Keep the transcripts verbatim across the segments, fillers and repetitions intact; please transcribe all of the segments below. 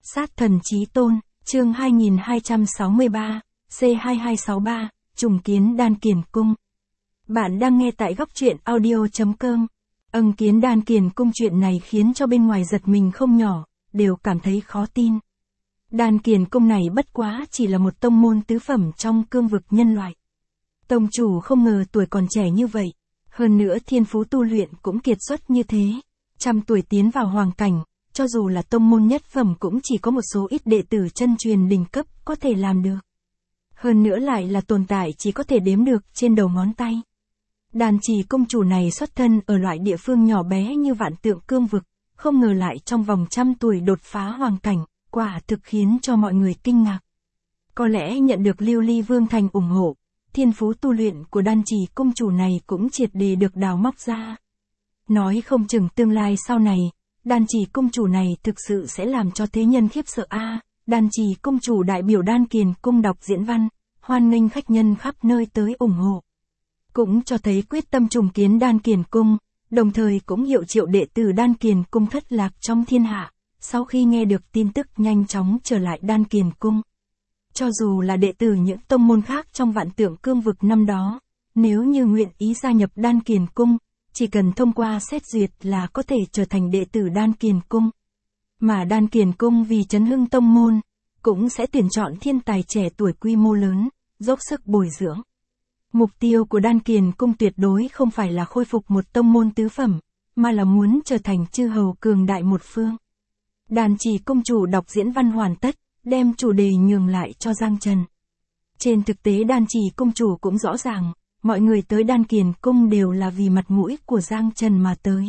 Sát thần chí tôn, chương hai nghìn hai trăm sáu mươi ba, C hai hai sáu ba, trùng kiến đan kiền cung. Bạn đang nghe tại góc truyện audio chấm com. Âng kiến đan kiền cung, chuyện này khiến cho bên ngoài giật mình không nhỏ, đều cảm thấy khó tin. Đan kiền cung này bất quá chỉ là một tông môn tứ phẩm trong cương vực nhân loại. Tông chủ không ngờ tuổi còn trẻ như vậy, hơn nữa thiên phú tu luyện cũng kiệt xuất như thế, trăm tuổi tiến vào hoàng cảnh. Cho dù là tông môn nhất phẩm cũng chỉ có một số ít đệ tử chân truyền đỉnh cấp có thể làm được. Hơn nữa lại là tồn tại chỉ có thể đếm được trên đầu ngón tay. Đan trì công chủ này xuất thân ở loại địa phương nhỏ bé như vạn tượng cương vực, không ngờ lại trong vòng trăm tuổi đột phá hoàng cảnh, quả thực khiến cho mọi người kinh ngạc. Có lẽ nhận được Lưu Ly Vương Thành ủng hộ, thiên phú tu luyện của đan trì công chủ này cũng triệt để được đào móc ra. Nói không chừng tương lai sau này, đan trì cung chủ này thực sự sẽ làm cho thế nhân khiếp sợ a. À, đan trì cung chủ đại biểu đan kiền cung đọc diễn văn, hoan nghênh khách nhân khắp nơi tới ủng hộ. Cũng cho thấy quyết tâm trùng kiến đan kiền cung, đồng thời cũng hiệu triệu đệ tử đan kiền cung thất lạc trong thiên hạ, sau khi nghe được tin tức nhanh chóng trở lại đan kiền cung. Cho dù là đệ tử những tông môn khác trong vạn tượng cương vực năm đó, nếu như nguyện ý gia nhập đan kiền cung, chỉ cần thông qua xét duyệt là có thể trở thành đệ tử đan kiền cung. Mà đan kiền cung vì chấn hưng tông môn, cũng sẽ tuyển chọn thiên tài trẻ tuổi quy mô lớn, dốc sức bồi dưỡng. Mục tiêu của đan kiền cung tuyệt đối không phải là khôi phục một tông môn tứ phẩm, mà là muốn trở thành chư hầu cường đại một phương. Đan trì công chủ đọc diễn văn hoàn tất, đem chủ đề nhường lại cho Giang Trần. Trên thực tế đan trì công chủ cũng rõ ràng, mọi người tới đan kiền cung đều là vì mặt mũi của Giang Trần mà tới.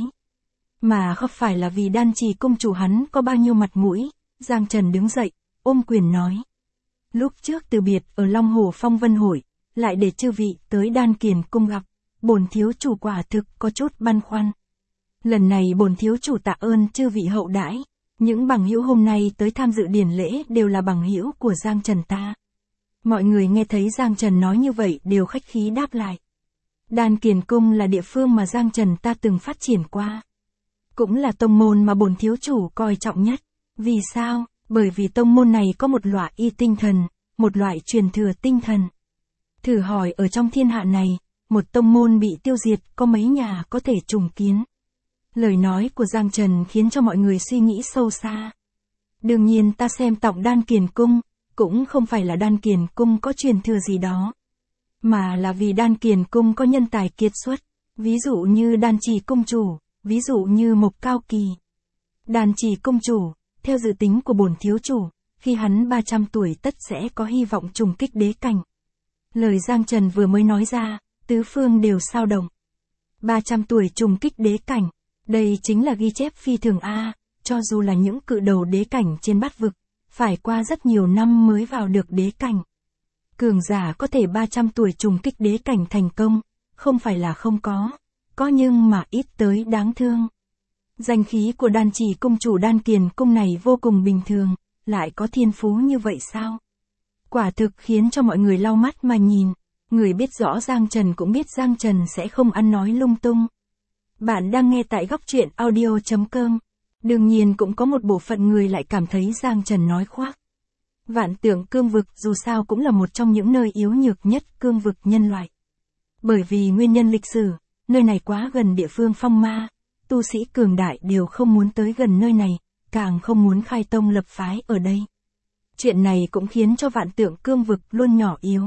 Mà không phải là vì đan trì cung chủ hắn có bao nhiêu mặt mũi. Giang Trần đứng dậy, ôm quyền nói. Lúc trước từ biệt ở Long Hồ Phong Vân Hội, lại để chư vị tới đan kiền cung gặp, bổn thiếu chủ quả thực có chút băn khoăn. Lần này bổn thiếu chủ tạ ơn chư vị hậu đãi, những bằng hữu hôm nay tới tham dự điển lễ đều là bằng hữu của Giang Trần ta. Mọi người nghe thấy Giang Trần nói như vậy đều khách khí đáp lại. Đan kiền cung là địa phương mà Giang Trần ta từng phát triển qua. Cũng là tông môn mà bổn thiếu chủ coi trọng nhất. Vì sao? Bởi vì tông môn này có một loại y tinh thần, một loại truyền thừa tinh thần. Thử hỏi ở trong thiên hạ này, một tông môn bị tiêu diệt có mấy nhà có thể trùng kiến. Lời nói của Giang Trần khiến cho mọi người suy nghĩ sâu xa. Đương nhiên ta xem tổng đan kiền cung, cũng không phải là đan kiền cung có truyền thừa gì đó, mà là vì đan kiền cung có nhân tài kiệt xuất, ví dụ như đan trì cung chủ, ví dụ như Mộc Cao Kỳ. Đan trì cung chủ, theo dự tính của bổn thiếu chủ, khi hắn ba trăm tuổi tất sẽ có hy vọng trùng kích đế cảnh. Lời Giang Trần vừa mới nói ra, tứ phương đều sao động. ba trăm tuổi trùng kích đế cảnh, đây chính là ghi chép phi thường a, cho dù là những cự đầu đế cảnh trên bát vực, phải qua rất nhiều năm mới vào được đế cảnh. Cường giả có thể ba trăm tuổi trùng kích đế cảnh thành công, không phải là không có, có nhưng mà ít tới đáng thương. Danh khí của đan trì cung chủ đan kiền cung này vô cùng bình thường, lại có thiên phú như vậy sao? Quả thực khiến cho mọi người lau mắt mà nhìn, người biết rõ Giang Trần cũng biết Giang Trần sẽ không ăn nói lung tung. Bạn đang nghe tại góc truyện audio chấm com. Đương nhiên cũng có một bộ phận người lại cảm thấy Giang Trần nói khoác. Vạn tượng cương vực dù sao cũng là một trong những nơi yếu nhược nhất cương vực nhân loại. Bởi vì nguyên nhân lịch sử, nơi này quá gần địa phương phong ma, tu sĩ cường đại đều không muốn tới gần nơi này, càng không muốn khai tông lập phái ở đây. Chuyện này cũng khiến cho vạn tượng cương vực luôn nhỏ yếu,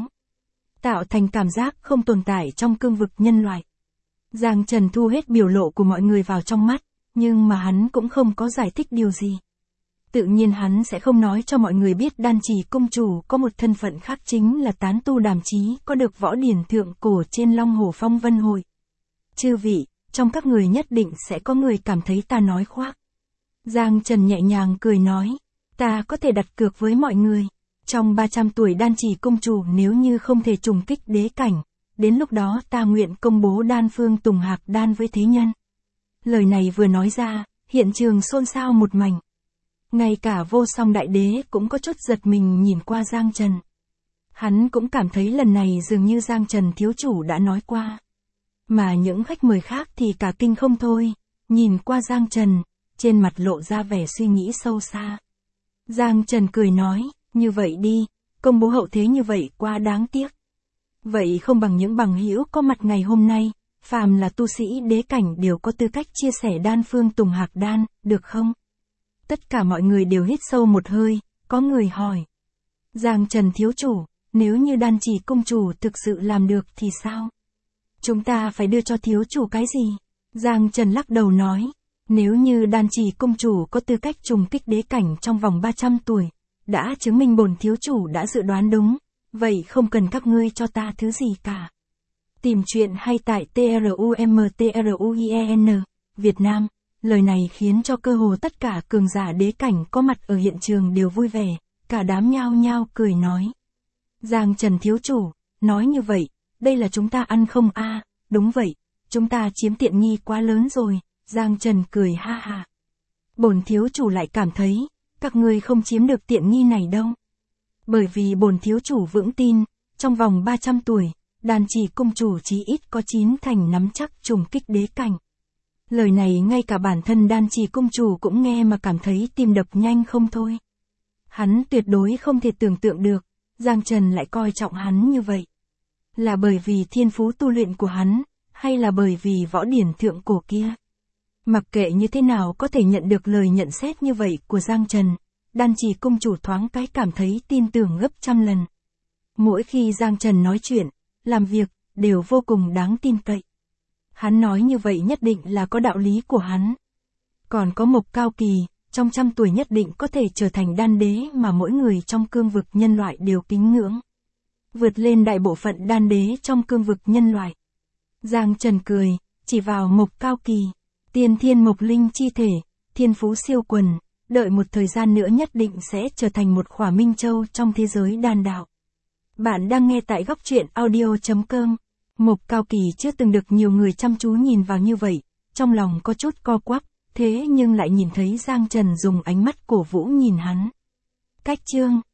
tạo thành cảm giác không tồn tại trong cương vực nhân loại. Giang Trần thu hết biểu lộ của mọi người vào trong mắt, nhưng mà hắn cũng không có giải thích điều gì. Tự nhiên hắn sẽ không nói cho mọi người biết đan trì cung chủ có một thân phận khác, chính là tán tu đàm chí có được võ điển thượng cổ trên Long Hồ Phong Vân Hội. Chư vị, trong các người nhất định sẽ có người cảm thấy ta nói khoác. Giang Trần nhẹ nhàng cười nói, ta có thể đặt cược với mọi người, trong ba trăm tuổi đan trì cung chủ nếu như không thể trùng kích đế cảnh, đến lúc đó ta nguyện công bố đan phương Tùng Hạc đan với thế nhân. Lời này vừa nói ra, hiện trường xôn xao một mảnh. Ngay cả Vô Song Đại Đế cũng có chút giật mình nhìn qua Giang Trần. Hắn cũng cảm thấy lần này dường như Giang Trần thiếu chủ đã nói qua. Mà những khách mời khác thì cả kinh không thôi, nhìn qua Giang Trần, trên mặt lộ ra vẻ suy nghĩ sâu xa. Giang Trần cười nói, như vậy đi, công bố hậu thế như vậy quá đáng tiếc. Vậy không bằng những bằng hữu có mặt ngày hôm nay, phàm là tu sĩ đế cảnh đều có tư cách chia sẻ đan phương Tùng Hạc Đan, được không? Tất cả mọi người đều hít sâu một hơi, có người hỏi. Giang Trần thiếu chủ, nếu như đan chỉ công chủ thực sự làm được thì sao? Chúng ta phải đưa cho thiếu chủ cái gì? Giang Trần lắc đầu nói, nếu như đan chỉ công chủ có tư cách trùng kích đế cảnh trong vòng ba trăm tuổi, đã chứng minh bổn thiếu chủ đã dự đoán đúng, vậy không cần các ngươi cho ta thứ gì cả. Tìm chuyện hay tại trumtrumien, Việt Nam, lời này khiến cho cơ hồ tất cả cường giả đế cảnh có mặt ở hiện trường đều vui vẻ, cả đám nhao nhao cười nói. Giang Trần thiếu chủ, nói như vậy, đây là chúng ta ăn không a? Đúng vậy, chúng ta chiếm tiện nghi quá lớn rồi, Giang Trần cười ha ha. Bổn thiếu chủ lại cảm thấy, các ngươi không chiếm được tiện nghi này đâu. Bởi vì bổn thiếu chủ vững tin, trong vòng ba trăm tuổi, đan chỉ công chủ chí ít có chín thành nắm chắc trùng kích đế cảnh. Lời này ngay cả bản thân đan chỉ công chủ cũng nghe mà cảm thấy tim đập nhanh không thôi. Hắn tuyệt đối không thể tưởng tượng được, Giang Trần lại coi trọng hắn như vậy. Là bởi vì thiên phú tu luyện của hắn, hay là bởi vì võ điển thượng cổ kia? Mặc kệ như thế nào có thể nhận được lời nhận xét như vậy của Giang Trần, đan chỉ công chủ thoáng cái cảm thấy tin tưởng gấp trăm lần. Mỗi khi Giang Trần nói chuyện, làm việc, đều vô cùng đáng tin cậy. Hắn nói như vậy nhất định là có đạo lý của hắn. Còn có Mộc Cao Kỳ, trong trăm tuổi nhất định có thể trở thành đan đế mà mỗi người trong cương vực nhân loại đều kính ngưỡng. Vượt lên đại bộ phận đan đế trong cương vực nhân loại. Giang Trần cười, chỉ vào Mộc Cao Kỳ, tiên thiên mộc linh chi thể, thiên phú siêu quần, đợi một thời gian nữa nhất định sẽ trở thành một khỏa minh châu trong thế giới đan đạo. Bạn đang nghe tại góc truyện audio chấm com. Mộc Cao Kỳ chưa từng được nhiều người chăm chú nhìn vào như vậy, trong lòng có chút co quắp, thế nhưng lại nhìn thấy Giang Trần dùng ánh mắt cổ vũ nhìn hắn. Cách chương